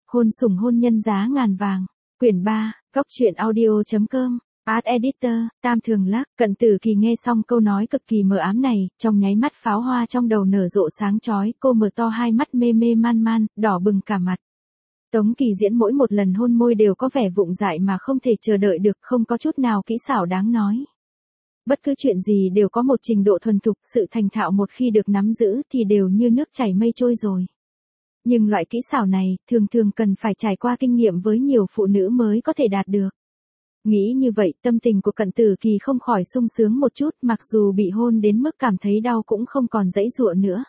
Hôn sủng hôn nhân giá ngàn vàng. Quyển 3, Cóc truyện audio.com. Art Editor, Tam Thường Lắc. Cận Tử Kỳ nghe xong câu nói cực kỳ mờ ám này, trong nháy mắt pháo hoa trong đầu nở rộ sáng chói, cô mở to hai mắt mê mê man man, đỏ bừng cả mặt. Tống Kỳ Diễn mỗi một lần hôn môi đều có vẻ vụng dại mà không thể chờ đợi được, không có chút nào kỹ xảo đáng nói. Bất cứ chuyện gì đều có một trình độ thuần thục, sự thành thạo một khi được nắm giữ thì đều như nước chảy mây trôi rồi. Nhưng loại kỹ xảo này, thường thường cần phải trải qua kinh nghiệm với nhiều phụ nữ mới có thể đạt được. Nghĩ như vậy, tâm tình của Cận Tử Kỳ không khỏi sung sướng một chút, mặc dù bị hôn đến mức cảm thấy đau cũng không còn giãy giụa nữa.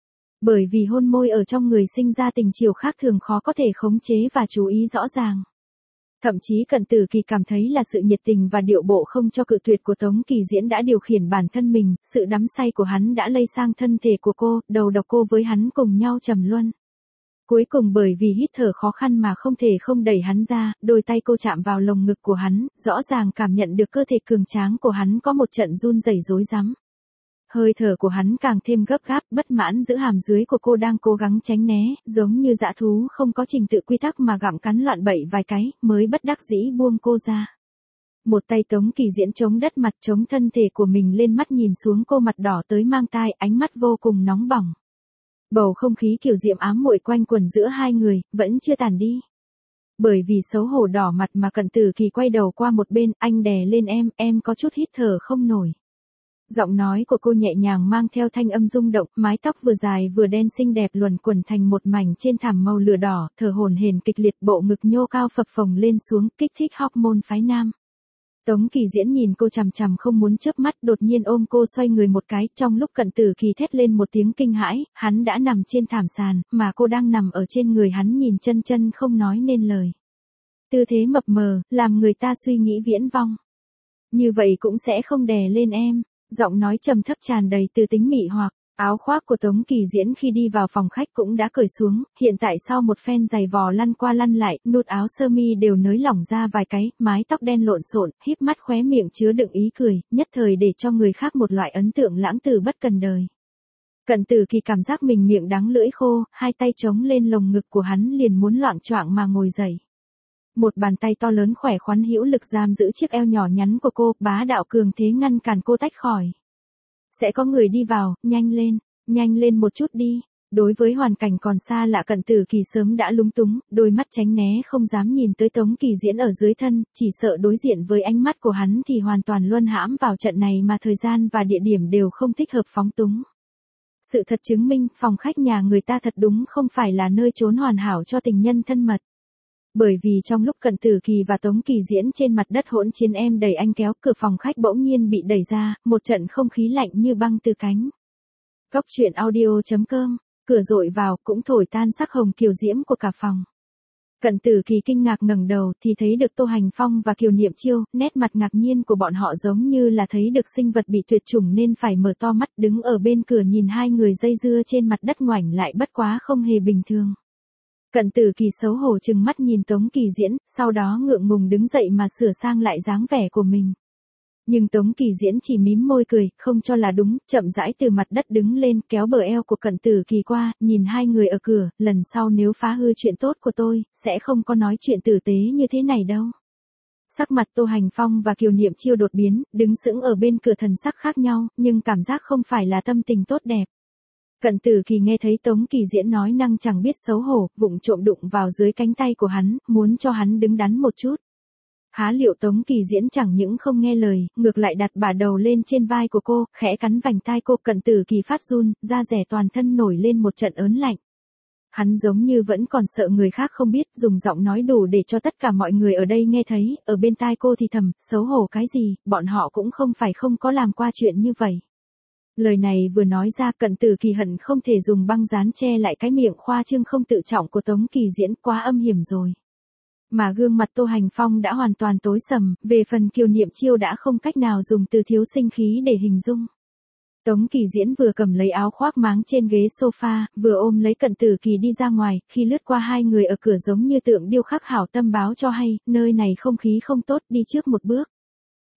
Bởi vì hôn môi ở trong người sinh ra tình chiều khác thường khó có thể khống chế và chú ý rõ ràng. Thậm chí Cận Tử Kỳ cảm thấy là sự nhiệt tình và điệu bộ không cho cự tuyệt của Tống Kỳ Diễn đã điều khiển bản thân mình, sự đắm say của hắn đã lây sang thân thể của cô, đầu độc cô với hắn cùng nhau trầm luân. Cuối cùng bởi vì hít thở khó khăn mà không thể không đẩy hắn ra, đôi tay cô chạm vào lồng ngực của hắn, rõ ràng cảm nhận được cơ thể cường tráng của hắn có một trận run rẩy rối rắm. Hơi thở của hắn càng thêm gấp gáp, bất mãn giữ hàm dưới của cô đang cố gắng tránh né, giống như dã thú không có trình tự quy tắc mà gặm cắn loạn bậy vài cái, mới bất đắc dĩ buông cô ra. Một tay Tống Kỳ Diễn chống đất mặt chống thân thể của mình lên, mắt nhìn xuống cô, mặt đỏ tới mang tai, ánh mắt vô cùng nóng bỏng. Bầu không khí kiều diễm ám muội quanh quẩn giữa hai người, vẫn chưa tàn đi. Bởi vì xấu hổ đỏ mặt mà Cận Tử Kỳ quay đầu qua một bên, anh đè lên em có chút hít thở không nổi. Giọng nói của cô nhẹ nhàng mang theo thanh âm rung động, mái tóc vừa dài vừa đen xinh đẹp luẩn quẩn thành một mảnh trên thảm màu lửa đỏ, thở hổn hển kịch liệt, bộ ngực nhô cao phập phồng lên xuống, kích thích hormone phái nam. Tống Kỳ Diễn nhìn cô chằm chằm không muốn chớp mắt, đột nhiên ôm cô xoay người một cái, trong lúc Cận Tử Kỳ thét lên một tiếng kinh hãi, hắn đã nằm trên thảm sàn, mà cô đang nằm ở trên người hắn nhìn chân chân không nói nên lời. Tư thế mập mờ, làm người ta suy nghĩ viễn vong. Như vậy cũng sẽ không đè lên em. Giọng nói trầm thấp tràn đầy từ tính mị hoặc. Áo khoác của Tống Kỳ Diễn khi đi vào phòng khách cũng đã cởi xuống, hiện tại sau một phen giày vò lăn qua lăn lại, nút áo sơ mi đều nới lỏng ra vài cái, mái tóc đen lộn xộn, híp mắt khóe miệng chứa đựng ý cười, nhất thời để cho người khác một loại ấn tượng lãng tử bất cần đời. Cận Tử Kỳ cảm giác mình miệng đắng lưỡi khô, hai tay chống lên lồng ngực của hắn liền muốn loạng choạng mà ngồi dậy. Một bàn tay to lớn khỏe khoắn hữu lực giam giữ chiếc eo nhỏ nhắn của cô, bá đạo cường thế ngăn cản cô tách khỏi. Sẽ có người đi vào, nhanh lên một chút đi. Đối với hoàn cảnh còn xa lạ, Cận Tử Kỳ sớm đã lúng túng, đôi mắt tránh né không dám nhìn tới Tống Kỳ Diễn ở dưới thân, chỉ sợ đối diện với ánh mắt của hắn thì hoàn toàn luân hãm vào trận này mà thời gian và địa điểm đều không thích hợp phóng túng. Sự thật chứng minh, phòng khách nhà người ta thật đúng không phải là nơi trốn hoàn hảo cho tình nhân thân mật. Bởi vì trong lúc Cận Tử Kỳ và Tống Kỳ Diễn trên mặt đất hỗn chiến em đẩy anh kéo, cửa phòng khách bỗng nhiên bị đẩy ra, một trận không khí lạnh như băng từ cánh. Cóc truyện audio.com, cửa dội vào cũng thổi tan sắc hồng kiều diễm của cả phòng. Cận Tử Kỳ kinh ngạc ngẩng đầu thì thấy được Tô Hành Phong và Kiều Niệm Chiêu, nét mặt ngạc nhiên của bọn họ giống như là thấy được sinh vật bị tuyệt chủng nên phải mở to mắt, đứng ở bên cửa nhìn hai người dây dưa trên mặt đất ngoảnh lại bất quá không hề bình thường. Cận Tử Kỳ xấu hổ trừng mắt nhìn Tống Kỳ Diễn, sau đó ngượng ngùng đứng dậy mà sửa sang lại dáng vẻ của mình. Nhưng Tống Kỳ Diễn chỉ mím môi cười, không cho là đúng, chậm rãi từ mặt đất đứng lên, kéo bờ eo của Cận Tử Kỳ qua, nhìn hai người ở cửa, lần sau nếu phá hư chuyện tốt của tôi, sẽ không có nói chuyện tử tế như thế này đâu. Sắc mặt Tô Hành Phong và Kiều Niệm Chiêu đột biến, đứng sững ở bên cửa thần sắc khác nhau, nhưng cảm giác không phải là tâm tình tốt đẹp. Cận Tử Kỳ nghe thấy Tống Kỳ Diễn nói năng chẳng biết xấu hổ, vụng trộm đụng vào dưới cánh tay của hắn, muốn cho hắn đứng đắn một chút. Há liệu Tống Kỳ Diễn chẳng những không nghe lời, ngược lại đặt bả đầu lên trên vai của cô, khẽ cắn vành tai cô. Cận Tử Kỳ phát run, da dẻ toàn thân nổi lên một trận ớn lạnh. Hắn giống như vẫn còn sợ người khác không biết, dùng giọng nói đủ để cho tất cả mọi người ở đây nghe thấy, ở bên tai cô thì thầm, xấu hổ cái gì, bọn họ cũng không phải không có làm qua chuyện như vậy. Lời này vừa nói ra, Cận Tử Kỳ hận không thể dùng băng dán che lại cái miệng khoa trương không tự trọng của Tống Kỳ Diễn, quá âm hiểm rồi. Mà gương mặt Tô Hành Phong đã hoàn toàn tối sầm, về phần Kiều Niệm Chiêu đã không cách nào dùng từ thiếu sinh khí để hình dung. Tống Kỳ Diễn vừa cầm lấy áo khoác máng trên ghế sofa, vừa ôm lấy Cận Tử Kỳ đi ra ngoài, khi lướt qua hai người ở cửa giống như tượng điêu khắc hảo tâm báo cho hay, nơi này không khí không tốt, đi trước một bước.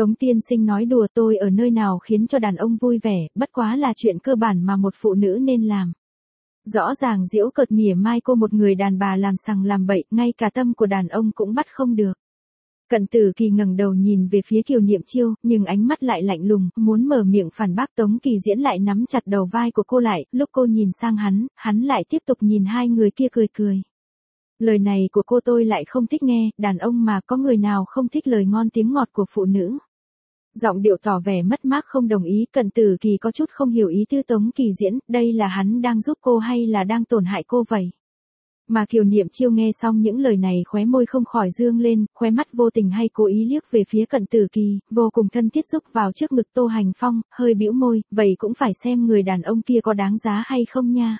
Tống tiên sinh nói đùa, tôi ở nơi nào khiến cho đàn ông vui vẻ, bất quá là chuyện cơ bản mà một phụ nữ nên làm. Rõ ràng giễu cợt mỉa mai cô một người đàn bà làm sằng làm bậy, ngay cả tâm của đàn ông cũng bắt không được. Cận Tử Kỳ ngẩng đầu nhìn về phía Kiều Niệm Chiêu, nhưng ánh mắt lại lạnh lùng, muốn mở miệng phản bác. Tống Kỳ Diễn lại nắm chặt đầu vai của cô lại, lúc cô nhìn sang hắn lại tiếp tục nhìn hai người kia cười cười. Lời này của cô tôi lại không thích nghe, đàn ông mà có người nào không thích lời ngon tiếng ngọt của phụ nữ. Giọng điệu tỏ vẻ mất mát không đồng ý. Cận Tử Kỳ có chút không hiểu ý tư Tống Kỳ Diễn, đây là hắn đang giúp cô hay là đang tổn hại cô vậy? Mà Kiều Niệm Chiêu nghe xong những lời này khóe môi không khỏi dương lên, khóe mắt vô tình hay cố ý liếc về phía Cận Tử Kỳ, vô cùng thân thiết rúc vào trước ngực Tô Hành Phong, hơi bĩu môi, vậy cũng phải xem người đàn ông kia có đáng giá hay không nha.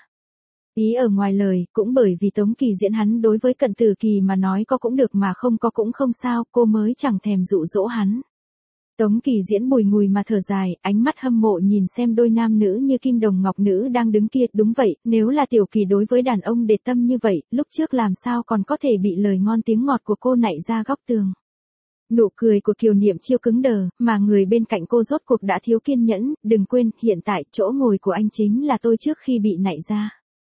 Ý ở ngoài lời, cũng bởi vì Tống Kỳ Diễn hắn đối với Cận Tử Kỳ mà nói có cũng được mà không có cũng không sao, cô mới chẳng thèm dụ dỗ hắn. Tống Kỳ Diễn bùi ngùi mà thở dài, ánh mắt hâm mộ nhìn xem đôi nam nữ như kim đồng ngọc nữ đang đứng kia. Đúng vậy, nếu là Tiểu Kỳ đối với đàn ông để tâm như vậy, lúc trước làm sao còn có thể bị lời ngon tiếng ngọt của cô nạy ra góc tường. Nụ cười của Kiều Niệm Chiêu cứng đờ, mà người bên cạnh cô rốt cuộc đã thiếu kiên nhẫn. Đừng quên, hiện tại chỗ ngồi của anh chính là tôi trước khi bị nạy ra.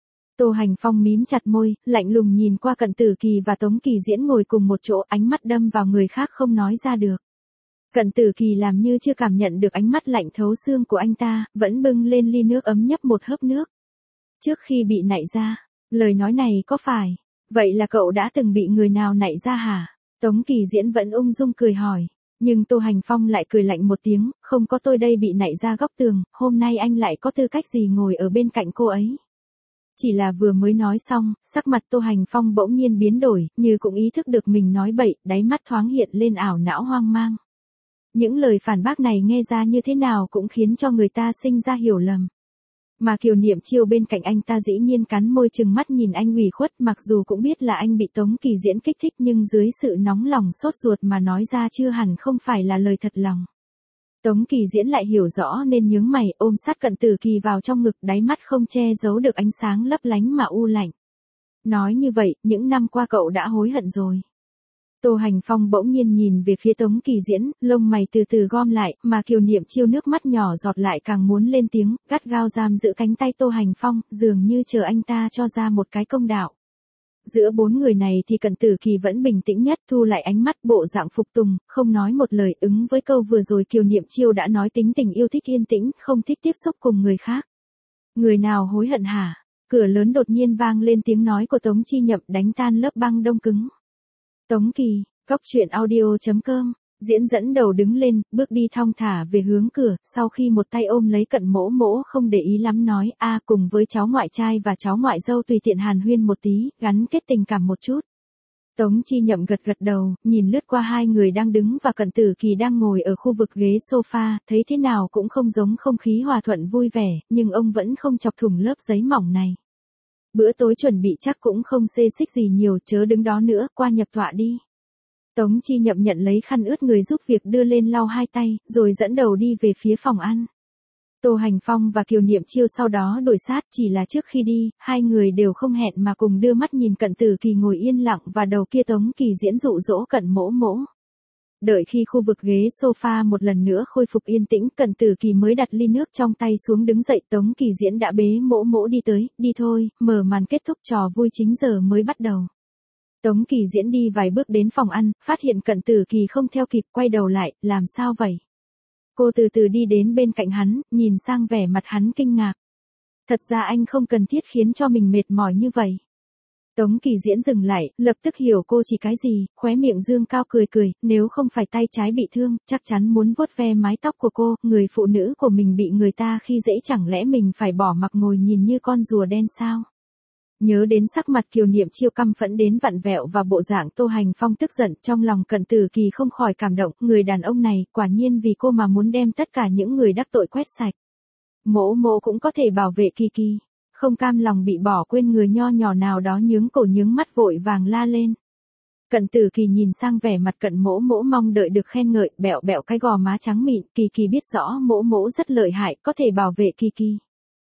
Tô Hành Phong mím chặt môi, lạnh lùng nhìn qua Cận Tử Kỳ và Tống Kỳ Diễn ngồi cùng một chỗ, ánh mắt đâm vào người khác không nói ra được. Cận Tử Kỳ làm như chưa cảm nhận được ánh mắt lạnh thấu xương của anh ta, vẫn bưng lên ly nước ấm nhấp một hớp nước. Trước khi bị nạy ra, lời nói này có phải, vậy là cậu đã từng bị người nào nạy ra hả? Tống Kỳ Diễn vẫn ung dung cười hỏi, nhưng Tô Hành Phong lại cười lạnh một tiếng, không có tôi đây bị nạy ra góc tường, hôm nay anh lại có tư cách gì ngồi ở bên cạnh cô ấy? Chỉ là vừa mới nói xong, sắc mặt Tô Hành Phong bỗng nhiên biến đổi, như cũng ý thức được mình nói bậy, đáy mắt thoáng hiện lên ảo não hoang mang. Những lời phản bác này nghe ra như thế nào cũng khiến cho người ta sinh ra hiểu lầm. Mà Kiều Niệm Chiêu bên cạnh anh ta dĩ nhiên cắn môi trừng mắt nhìn anh ủy khuất, mặc dù cũng biết là anh bị Tống Kỳ Diễn kích thích nhưng dưới sự nóng lòng sốt ruột mà nói ra chưa hẳn không phải là lời thật lòng. Tống Kỳ Diễn lại hiểu rõ nên nhướng mày ôm sát Cận Tử Kỳ vào trong ngực, đáy mắt không che giấu được ánh sáng lấp lánh mà u lạnh. Nói như vậy, những năm qua cậu đã hối hận rồi. Tô Hành Phong bỗng nhiên nhìn về phía Tống Kỳ Diễn, lông mày từ từ gom lại, mà Kiều Niệm Chiêu nước mắt nhỏ giọt lại càng muốn lên tiếng, gắt gao giam giữ cánh tay Tô Hành Phong, dường như chờ anh ta cho ra một cái công đạo. Giữa bốn người này thì Cận Tử Kỳ vẫn bình tĩnh nhất, thu lại ánh mắt bộ dạng phục tùng, không nói một lời, ứng với câu vừa rồi Kiều Niệm Chiêu đã nói tính tình yêu thích yên tĩnh, không thích tiếp xúc cùng người khác. Người nào hối hận hả? Cửa lớn đột nhiên vang lên tiếng nói của Tống Chi Nhậm đánh tan lớp băng đông cứng. Tống Kỳ, Cóc Truyện Audio.com, Diễn dẫn đầu đứng lên, bước đi thong thả về hướng cửa, sau khi một tay ôm lấy Cận Mỗ Mỗ không để ý lắm nói, cùng với cháu ngoại trai và cháu ngoại dâu tùy tiện hàn huyên một tí, gắn kết tình cảm một chút. Tống Chi Nhậm gật gật đầu, nhìn lướt qua hai người đang đứng và Cận Tử Kỳ đang ngồi ở khu vực ghế sofa, thấy thế nào cũng không giống không khí hòa thuận vui vẻ, nhưng ông vẫn không chọc thủng lớp giấy mỏng này. Bữa tối chuẩn bị chắc cũng không xê xích gì nhiều, chớ đứng đó nữa, qua nhập tọa đi. Tống Chi Nhậm nhận lấy khăn ướt người giúp việc đưa lên lau hai tay, rồi dẫn đầu đi về phía phòng ăn. Tô Hành Phong và Kiều Niệm Chiêu sau đó đổi sát, chỉ là trước khi đi, hai người đều không hẹn mà cùng đưa mắt nhìn Cận Tử Kỳ ngồi yên lặng và đầu kia Tống Kỳ Diễn dụ dỗ Cận Mỗ Mỗ. Đợi khi khu vực ghế sofa một lần nữa khôi phục yên tĩnh, Cận Tử Kỳ mới đặt ly nước trong tay xuống đứng dậy, Tống Kỳ Diễn đã bế Mỗ Mỗ đi tới, đi thôi, mở màn kết thúc trò vui chính giờ mới bắt đầu. Tống Kỳ Diễn đi vài bước đến phòng ăn, phát hiện Cận Tử Kỳ không theo kịp, quay đầu lại, làm sao vậy? Cô từ từ đi đến bên cạnh hắn, nhìn sang vẻ mặt hắn kinh ngạc. Thật ra anh không cần thiết khiến cho mình mệt mỏi như vậy. Tống Kỳ Diễn dừng lại, lập tức hiểu cô chỉ cái gì, khóe miệng dương cao cười cười, nếu không phải tay trái bị thương, chắc chắn muốn vuốt ve mái tóc của cô, người phụ nữ của mình bị người ta khi dễ chẳng lẽ mình phải bỏ mặc ngồi nhìn như con rùa đen sao? Nhớ đến sắc mặt Kiều Niệm Chiêu căm phẫn đến vặn vẹo và bộ dạng Tô Hành Phong tức giận, trong lòng Cận Tử Kỳ không khỏi cảm động, người đàn ông này, quả nhiên vì cô mà muốn đem tất cả những người đắc tội quét sạch. Mỗ Mỗ cũng có thể bảo vệ Kỳ Kỳ. Không cam lòng bị bỏ quên người nho nhỏ nào đó nhướng cổ nhướng mắt vội vàng la lên. Cận Tử Kỳ nhìn sang vẻ mặt Cận Mỗ Mỗ mong đợi được khen ngợi, bẹo bẹo cái gò má trắng mịn, Kỳ Kỳ biết rõ Mỗ Mỗ rất lợi hại, có thể bảo vệ Kỳ Kỳ.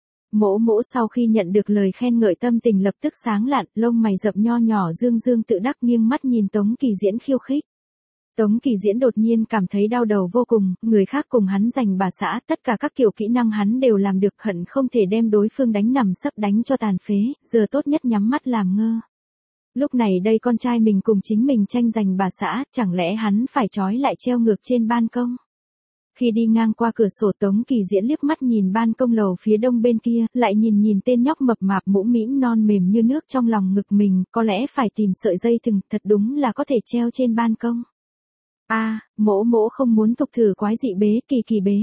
Mỗ Mỗ sau khi nhận được lời khen ngợi tâm tình lập tức sáng lạn, lông mày rậm nho nhỏ dương dương tự đắc nghiêng mắt nhìn Tống Kỳ Diễn khiêu khích. Tống Kỳ Diễn đột nhiên cảm thấy đau đầu vô cùng, người khác cùng hắn giành bà xã, tất cả các kiểu kỹ năng hắn đều làm được, hận không thể đem đối phương đánh nằm sấp đánh cho tàn phế, giờ tốt nhất nhắm mắt làm ngơ. Lúc này đây con trai mình cùng chính mình tranh giành bà xã, chẳng lẽ hắn phải trói lại treo ngược trên ban công? Khi đi ngang qua cửa sổ Tống Kỳ Diễn liếc mắt nhìn ban công lầu phía đông bên kia, lại nhìn tên nhóc mập mạp mũm mĩm non mềm như nước trong lòng ngực mình, có lẽ phải tìm sợi dây thừng, thật đúng là có thể treo trên ban công. Mỗ mỗ không muốn tục thử quái dị bế, kỳ bế.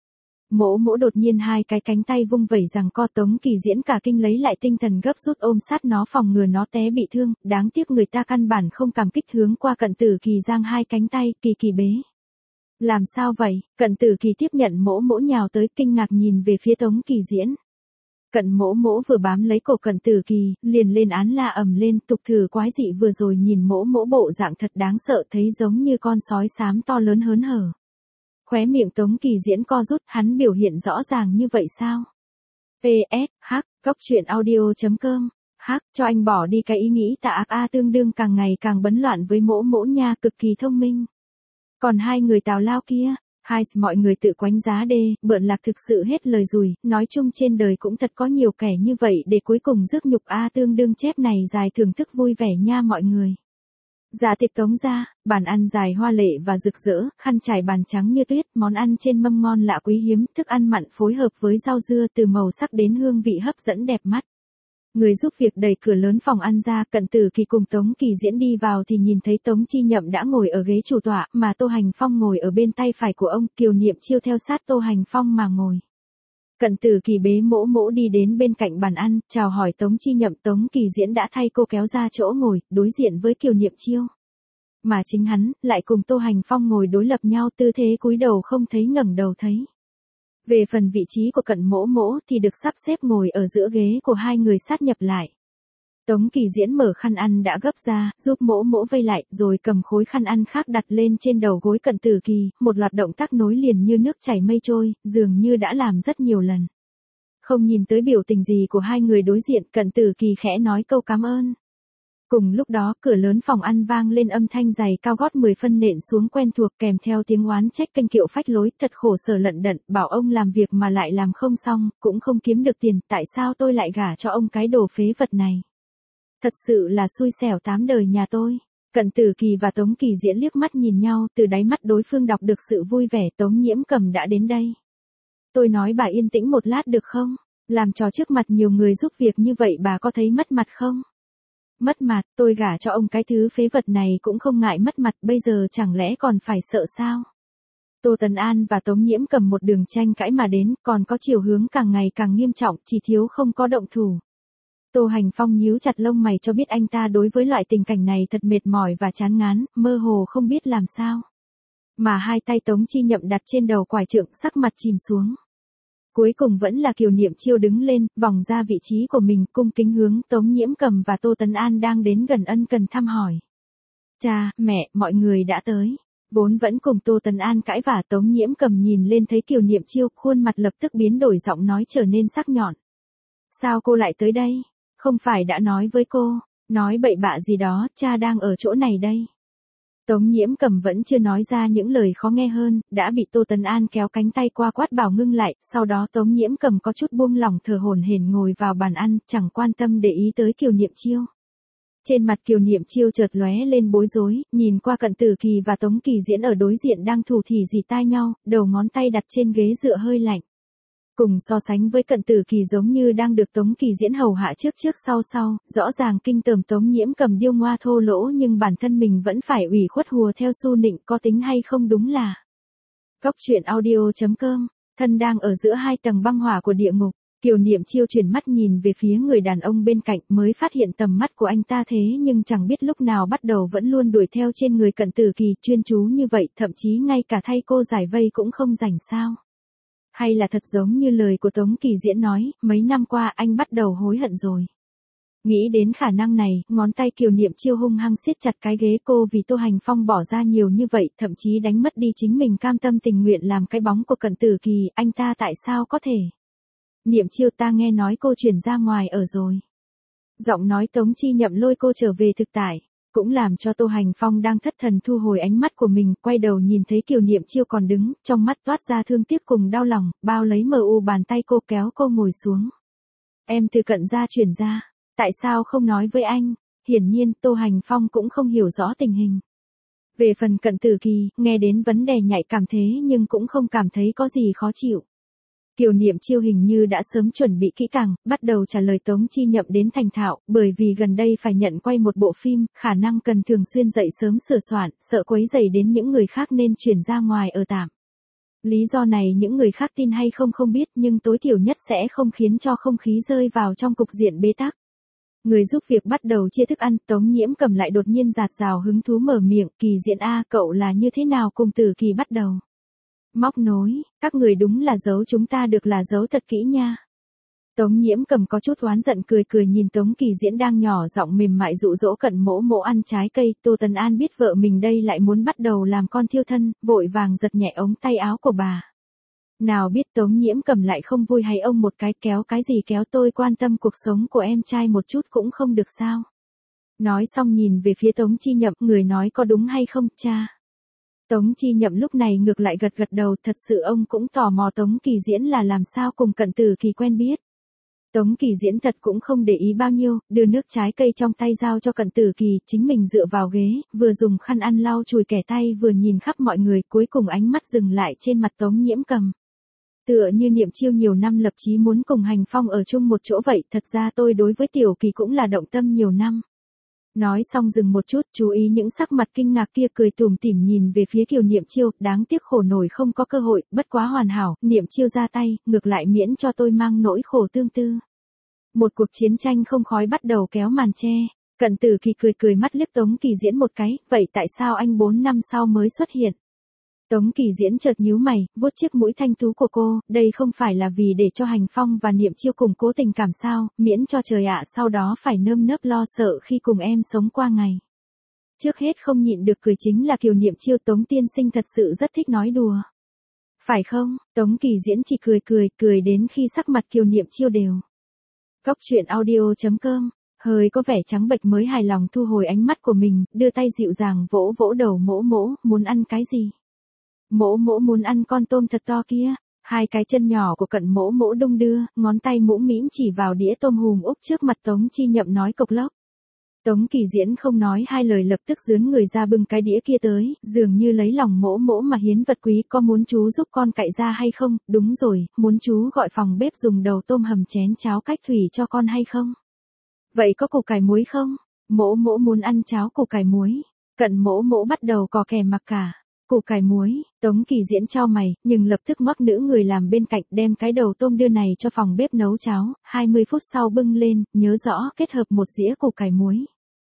Mỗ mỗ đột nhiên hai cái cánh tay vung vẩy rằng co Tống Kỳ Diễn cả kinh lấy lại tinh thần gấp rút ôm sát nó phòng ngừa nó té bị thương, đáng tiếc người ta căn bản không cảm kích hướng qua Cận Tử Kỳ giang hai cánh tay, kỳ bế. Làm sao vậy? Cận Tử Kỳ tiếp nhận mỗ mỗ nhào tới kinh ngạc nhìn về phía Tống Kỳ Diễn. Cận mỗ mỗ vừa bám lấy cổ Cận Tử Kỳ, liền lên án la ầm lên, tục thử quái dị vừa rồi nhìn mỗ mỗ bộ dạng thật đáng sợ, thấy giống như con sói xám to lớn hớn hở. Khóe miệng Tống Kỳ Diễn co rút, hắn biểu hiện rõ ràng như vậy sao? PS, goctruyện audio.com, cho anh bỏ đi cái ý nghĩ tà ác tương đương càng ngày càng bấn loạn với mỗ mỗ nha, cực kỳ thông minh. Còn hai người tào lao kia, mọi người tự quánh giá đê, bợn lạc thực sự hết lời rùi, nói chung trên đời cũng thật có nhiều kẻ như vậy để cuối cùng rước nhục tương đương chép này dài thưởng thức vui vẻ nha mọi người. Dạ tiệc Tống ra, bàn ăn dài hoa lệ và rực rỡ, khăn trải bàn trắng như tuyết, món ăn trên mâm ngon lạ quý hiếm, thức ăn mặn phối hợp với rau dưa từ màu sắc đến hương vị hấp dẫn đẹp mắt. Người giúp việc đẩy cửa lớn phòng ăn ra, Cận Tử Kỳ cùng Tống Kỳ Diễn đi vào thì nhìn thấy Tống Chi Nhậm đã ngồi ở ghế chủ tọa, mà Tô Hành Phong ngồi ở bên tay phải của ông, Kiều Niệm Chiêu theo sát Tô Hành Phong mà ngồi. Cận Tử Kỳ bế mỗ mỗ đi đến bên cạnh bàn ăn, chào hỏi Tống Chi Nhậm, Tống Kỳ Diễn đã thay cô kéo ra chỗ ngồi, đối diện với Kiều Niệm Chiêu. Mà chính hắn, lại cùng Tô Hành Phong ngồi đối lập nhau, tư thế cúi đầu không thấy ngẩng đầu thấy. Về phần vị trí của Cận mỗ mỗ thì được sắp xếp ngồi ở giữa ghế của hai người sát nhập lại. Tống Kỳ Diễn mở khăn ăn đã gấp ra, giúp mỗ mỗ vây lại, rồi cầm khối khăn ăn khác đặt lên trên đầu gối Cận Tử Kỳ, một loạt động tác nối liền như nước chảy mây trôi, dường như đã làm rất nhiều lần. Không nhìn tới biểu tình gì của hai người đối diện, Cận Tử Kỳ khẽ nói câu cảm ơn. Cùng lúc đó, cửa lớn phòng ăn vang lên âm thanh giày cao gót 10 phân nện xuống quen thuộc, kèm theo tiếng oán trách kênh kiệu phách lối, thật khổ sở lận đận, bảo ông làm việc mà lại làm không xong, cũng không kiếm được tiền, tại sao tôi lại gả cho ông cái đồ phế vật này? Thật sự là xui xẻo tám đời nhà tôi. Cận Tử Kỳ và Tống Kỳ Diễn liếc mắt nhìn nhau, từ đáy mắt đối phương đọc được sự vui vẻ. Tống Nhiễm Cầm đã đến đây. Tôi nói bà yên tĩnh một lát được không? Làm trò trước mặt nhiều người giúp việc như vậy bà có thấy mất mặt không? Mất mặt, tôi gả cho ông cái thứ phế vật này cũng không ngại mất mặt, bây giờ chẳng lẽ còn phải sợ sao? Tô Tấn An và Tống Nhiễm Cầm một đường tranh cãi mà đến, còn có chiều hướng càng ngày càng nghiêm trọng, chỉ thiếu không có động thủ. Tô Hành Phong nhíu chặt lông mày cho biết anh ta đối với loại tình cảnh này thật mệt mỏi và chán ngán, mơ hồ không biết làm sao. Mà hai tay Tống Chi Nhậm đặt trên đầu quải trượng, sắc mặt chìm xuống. Cuối cùng vẫn là Kiều Niệm Chiêu đứng lên, vòng ra vị trí của mình, cung kính hướng Tống Nhiễm Cầm và Tô Tấn An đang đến gần ân cần thăm hỏi. Cha, mẹ, mọi người đã tới. Vốn vẫn cùng Tô Tấn An cãi vả, Tống Nhiễm Cầm nhìn lên thấy Kiều Niệm Chiêu, khuôn mặt lập tức biến đổi, giọng nói trở nên sắc nhọn. Sao cô lại tới đây? Không phải đã nói với cô, nói bậy bạ gì đó, cha đang ở chỗ này đây. Tống Nhiễm Cầm vẫn chưa nói ra những lời khó nghe hơn, đã bị Tô Tấn An kéo cánh tay qua quát bảo ngưng lại, sau đó Tống Nhiễm Cầm có chút buông lỏng thở hổn hển ngồi vào bàn ăn, chẳng quan tâm để ý tới Kiều Niệm Chiêu. Trên mặt Kiều Niệm Chiêu chợt lóe lên bối rối, nhìn qua Cận Tử Kỳ và Tống Kỳ Diễn ở đối diện đang thủ thỉ rì tai nhau, đầu ngón tay đặt trên ghế dựa hơi lạnh. Cùng so sánh với Cận Tử Kỳ giống như đang được Tống Kỳ Diễn hầu hạ trước sau, rõ ràng kinh tởm Tống Nhiễm Cầm điêu ngoa thô lỗ nhưng bản thân mình vẫn phải ủy khuất hùa theo xu nịnh, có tính hay không đúng là. Goctruyện audio.com, thân đang ở giữa hai tầng băng hỏa của địa ngục, Kiều Niệm Chiêu chuyển mắt nhìn về phía người đàn ông bên cạnh mới phát hiện tầm mắt của anh ta thế nhưng chẳng biết lúc nào bắt đầu vẫn luôn đuổi theo trên người Cận Tử Kỳ chuyên chú như vậy, thậm chí ngay cả thay cô giải vây cũng không rảnh sao. Hay là thật giống như lời của Tống Kỳ Diễn nói, mấy năm qua anh bắt đầu hối hận rồi. Nghĩ đến khả năng này, ngón tay Kiều Niệm Chiêu hung hăng siết chặt cái ghế, cô vì Tô Hành Phong bỏ ra nhiều như vậy, thậm chí đánh mất đi chính mình cam tâm tình nguyện làm cái bóng của Cận Tử Kỳ, anh ta tại sao có thể? Niệm Chiêu, ta nghe nói cô chuyển ra ngoài ở rồi. Giọng nói Tống Chi Nhậm lôi cô trở về thực tại. Cũng làm cho Tô Hành Phong đang thất thần thu hồi ánh mắt của mình, quay đầu nhìn thấy Kiều Niệm Chiêu còn đứng, trong mắt toát ra thương tiếc cùng đau lòng, bao lấy MU bàn tay cô kéo cô ngồi xuống. Em từ Cận gia chuyển ra, tại sao không nói với anh? Hiển nhiên Tô Hành Phong cũng không hiểu rõ tình hình. Về phần Cận Tử Kỳ, nghe đến vấn đề nhạy cảm thế nhưng cũng không cảm thấy có gì khó chịu. Kiều Niệm Chiêu hình như đã sớm chuẩn bị kỹ càng, bắt đầu trả lời Tống Chi Nhậm đến thành thạo, bởi vì gần đây phải nhận quay một bộ phim, khả năng cần thường xuyên dậy sớm sửa soạn, sợ quấy rầy đến những người khác nên chuyển ra ngoài ở tạm. Lý do này những người khác tin hay không biết nhưng tối thiểu nhất sẽ không khiến cho không khí rơi vào trong cục diện bế tắc. Người giúp việc bắt đầu chia thức ăn, Tống Nhiễm Cầm lại đột nhiên rạt rào hứng thú mở miệng, Kỳ Diễn a, cậu là như thế nào cùng Tử Kỳ bắt đầu? Móc nối, các người đúng là giấu chúng ta được là giấu thật kỹ nha. Tống Nhiễm Cầm có chút oán giận cười nhìn Tống Kỳ Diễn đang nhỏ giọng mềm mại dụ dỗ Cận Mỗ Mỗ ăn trái cây, Tô Tấn An biết vợ mình đây lại muốn bắt đầu làm con thiêu thân, vội vàng giật nhẹ ống tay áo của bà. Nào biết Tống Nhiễm Cầm lại không vui hay ông một cái kéo cái gì kéo, tôi quan tâm cuộc sống của em trai một chút cũng không được sao. Nói xong nhìn về phía Tống Chi Nhậm, người nói có đúng hay không, cha? Tống Chi Nhậm lúc này ngược lại gật đầu, thật sự ông cũng tò mò Tống Kỳ Diễn là làm sao cùng Cận Tử Kỳ quen biết. Tống Kỳ Diễn thật cũng không để ý bao nhiêu, đưa nước trái cây trong tay giao cho Cận Tử Kỳ, chính mình dựa vào ghế, vừa dùng khăn ăn lau chùi kẻ tay vừa nhìn khắp mọi người, cuối cùng ánh mắt dừng lại trên mặt Tống Nhiễm Cầm. Tựa như Niệm Chiêu nhiều năm lập chí muốn cùng Hành Phong ở chung một chỗ vậy, thật ra tôi đối với Tiểu Kỳ cũng là động tâm nhiều năm. Nói xong dừng một chút, chú ý những sắc mặt kinh ngạc kia, cười tủm tỉm nhìn về phía Kiều Niệm Chiêu, đáng tiếc khổ nổi không có cơ hội, bất quá hoàn hảo, Niệm Chiêu ra tay, ngược lại miễn cho tôi mang nỗi khổ tương tư. Một cuộc chiến tranh không khói bắt đầu kéo màn che. Cận Tử Kỳ cười mắt liếc Tống Kỳ Diễn một cái, vậy tại sao anh 4 năm sau mới xuất hiện? Tống Kỳ Diễn chợt nhíu mày, vuốt chiếc mũi thanh tú của cô, đây không phải là vì để cho Hành Phong và Niệm Chiêu củng cố tình cảm sao, miễn cho trời ạ sau đó phải nơm nớp lo sợ khi cùng em sống qua ngày. Trước hết không nhịn được cười chính là Kiều Niệm Chiêu, Tống tiên sinh thật sự rất thích nói đùa. Phải không? Tống Kỳ Diễn chỉ cười đến khi sắc mặt Kiều Niệm Chiêu đều. Góc truyện audio.com, hơi có vẻ trắng bệch mới hài lòng thu hồi ánh mắt của mình, đưa tay dịu dàng vỗ vỗ đầu Mỗ Mỗ, muốn ăn cái gì? Mỗ Mỗ muốn ăn con tôm thật to kia. Hai cái chân nhỏ của Cận Mỗ Mỗ đung đưa, ngón tay mũm mĩm chỉ vào đĩa tôm hùm úp trước mặt Tống Chi Nhậm nói cộc lốc. Tống Kỳ Diễn không nói hai lời lập tức dướn người ra bưng cái đĩa kia tới, dường như lấy lòng Mỗ Mỗ mà hiến vật quý, có muốn chú giúp con cạy ra hay không? Đúng rồi, muốn chú gọi phòng bếp dùng đầu tôm hầm chén cháo cách thủy cho con hay không? Vậy có củ cải muối không? Mỗ Mỗ muốn ăn cháo củ cải muối. Cận Mỗ Mỗ bắt đầu cò kè mặc cả. Củ cải muối, Tống Kỳ Diễn chau mày, nhưng lập tức ngoắc nữ người làm bên cạnh đem cái đầu tôm đưa này cho phòng bếp nấu cháo, 20 phút sau bưng lên, nhớ rõ kết hợp một dĩa củ cải muối.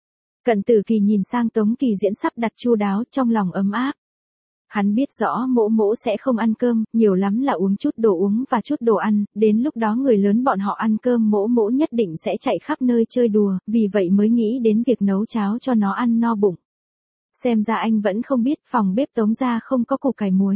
Cận Tử Kỳ nhìn sang Tống Kỳ Diễn sắp đặt chu đáo, trong lòng ấm áp. Hắn biết rõ Mỗ Mỗ sẽ không ăn cơm, nhiều lắm là uống chút đồ uống và chút đồ ăn, đến lúc đó người lớn bọn họ ăn cơm Mỗ Mỗ nhất định sẽ chạy khắp nơi chơi đùa, vì vậy mới nghĩ đến việc nấu cháo cho nó ăn no bụng. Xem ra anh vẫn không biết phòng bếp Tống gia không có củ cải muối.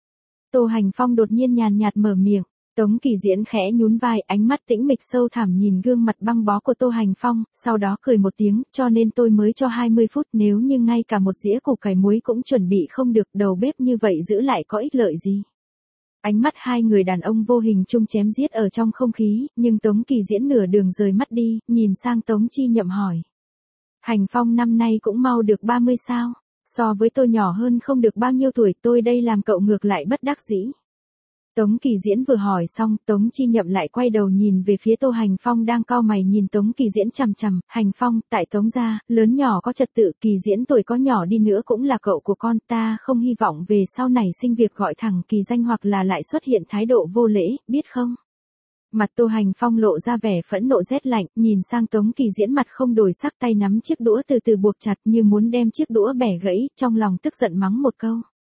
Tô Hành Phong đột nhiên nhàn nhạt mở miệng, Tống Kỳ Diễn khẽ nhún vai, ánh mắt tĩnh mịch sâu thẳm nhìn gương mặt băng bó của Tô Hành Phong, sau đó cười một tiếng, cho nên tôi mới cho 20 phút, nếu như ngay cả một dĩa củ cải muối cũng chuẩn bị không được, đầu bếp như vậy giữ lại có ích lợi gì. Ánh mắt hai người đàn ông vô hình chung chém giết ở trong không khí, nhưng Tống Kỳ Diễn nửa đường rời mắt đi, nhìn sang Tống Chi Nhậm hỏi. Hành Phong năm nay cũng mau được 30 sao, so với tôi nhỏ hơn không được bao nhiêu tuổi, tôi đây làm cậu ngược lại bất đắc dĩ. Tống Kỳ Diễn vừa hỏi xong, Tống Chi Nhậm lại quay đầu nhìn về phía Tô Hành Phong đang cau mày nhìn Tống Kỳ Diễn chằm chằm, Hành Phong, tại Tống gia, lớn nhỏ có trật tự, Kỳ Diễn tuổi có nhỏ đi nữa cũng là cậu của con, ta không hy vọng về sau này sinh việc gọi thẳng Kỳ danh hoặc là lại xuất hiện thái độ vô lễ, biết không? Mặt Tô Hành Phong lộ ra vẻ phẫn nộ rét lạnh, nhìn sang Tống Kỳ Diễn mặt không đổi sắc, tay nắm chiếc đũa từ từ buộc chặt như muốn đem chiếc đũa bẻ gãy, trong lòng tức giận mắng một câu.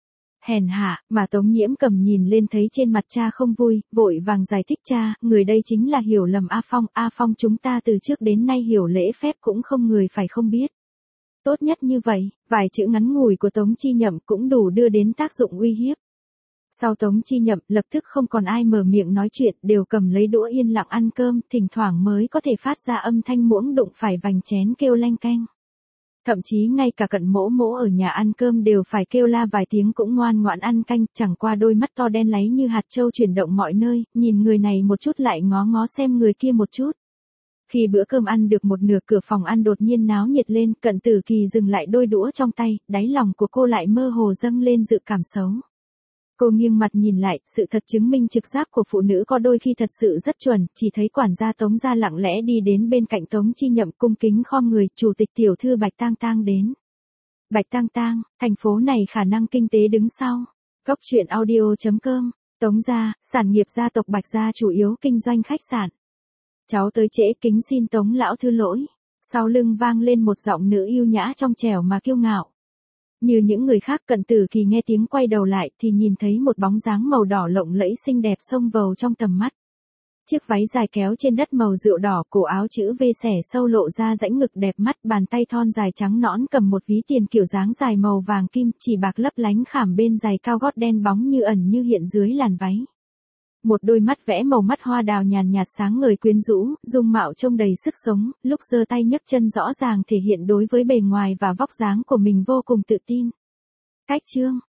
Hèn hạ, mà Tống Nhiễm Cầm nhìn lên thấy trên mặt cha không vui, vội vàng giải thích cha, người đây chính là hiểu lầm A Phong chúng ta từ trước đến nay hiểu lễ phép cũng không người phải không biết. Tốt nhất như vậy, vài chữ ngắn ngủi của Tống Chi Nhậm cũng đủ đưa đến tác dụng uy hiếp. Sau Tống Chi Nhậm lập tức không còn ai mở miệng nói chuyện, đều cầm lấy đũa yên lặng ăn cơm, thỉnh thoảng mới có thể phát ra âm thanh muỗng đụng phải vành chén kêu leng keng. Thậm chí ngay cả Cận Mỗ Mỗ ở nhà ăn cơm đều phải kêu la vài tiếng cũng ngoan ngoãn ăn canh, chẳng qua đôi mắt to đen láy như hạt châu chuyển động mọi nơi, nhìn người này một chút lại ngó ngó xem người kia một chút. Khi bữa cơm ăn được một nửa, cửa phòng ăn đột nhiên náo nhiệt lên, Cận Tử Kỳ dừng lại đôi đũa trong tay, đáy lòng của cô lại mơ hồ dâng lên dự cảm xấu. Cô nghiêng mặt nhìn lại, sự thật chứng minh trực giác của phụ nữ có đôi khi thật sự rất chuẩn, chỉ thấy quản gia Tống gia lặng lẽ đi đến bên cạnh Tống Chi Nhậm, cung kính khom người, chủ tịch tiểu thư Bạch Tang Tang đến. Bạch Tang Tang, thành phố này khả năng kinh tế đứng sau. Góc truyện audio.com, Tống gia, sản nghiệp gia tộc Bạch gia chủ yếu kinh doanh khách sạn. Cháu tới trễ, kính xin Tống lão thứ lỗi. Sau lưng vang lên một giọng nữ yêu nhã trong trẻo mà kiêu ngạo. Như những người khác, Cận Tử Kỳ nghe tiếng quay đầu lại thì nhìn thấy một bóng dáng màu đỏ lộng lẫy xinh đẹp xông vào trong tầm mắt. Chiếc váy dài kéo trên đất màu rượu đỏ, cổ áo chữ V xẻ sâu lộ ra rãnh ngực đẹp mắt, bàn tay thon dài trắng nõn cầm một ví tiền kiểu dáng dài màu vàng kim, chỉ bạc lấp lánh khảm bên giày cao gót đen bóng như ẩn như hiện dưới làn váy. Một đôi mắt vẽ màu mắt hoa đào nhàn nhạt sáng ngời quyến rũ, dung mạo trông đầy sức sống, lúc giơ tay nhấc chân rõ ràng thể hiện đối với bề ngoài và vóc dáng của mình vô cùng tự tin. Cách chương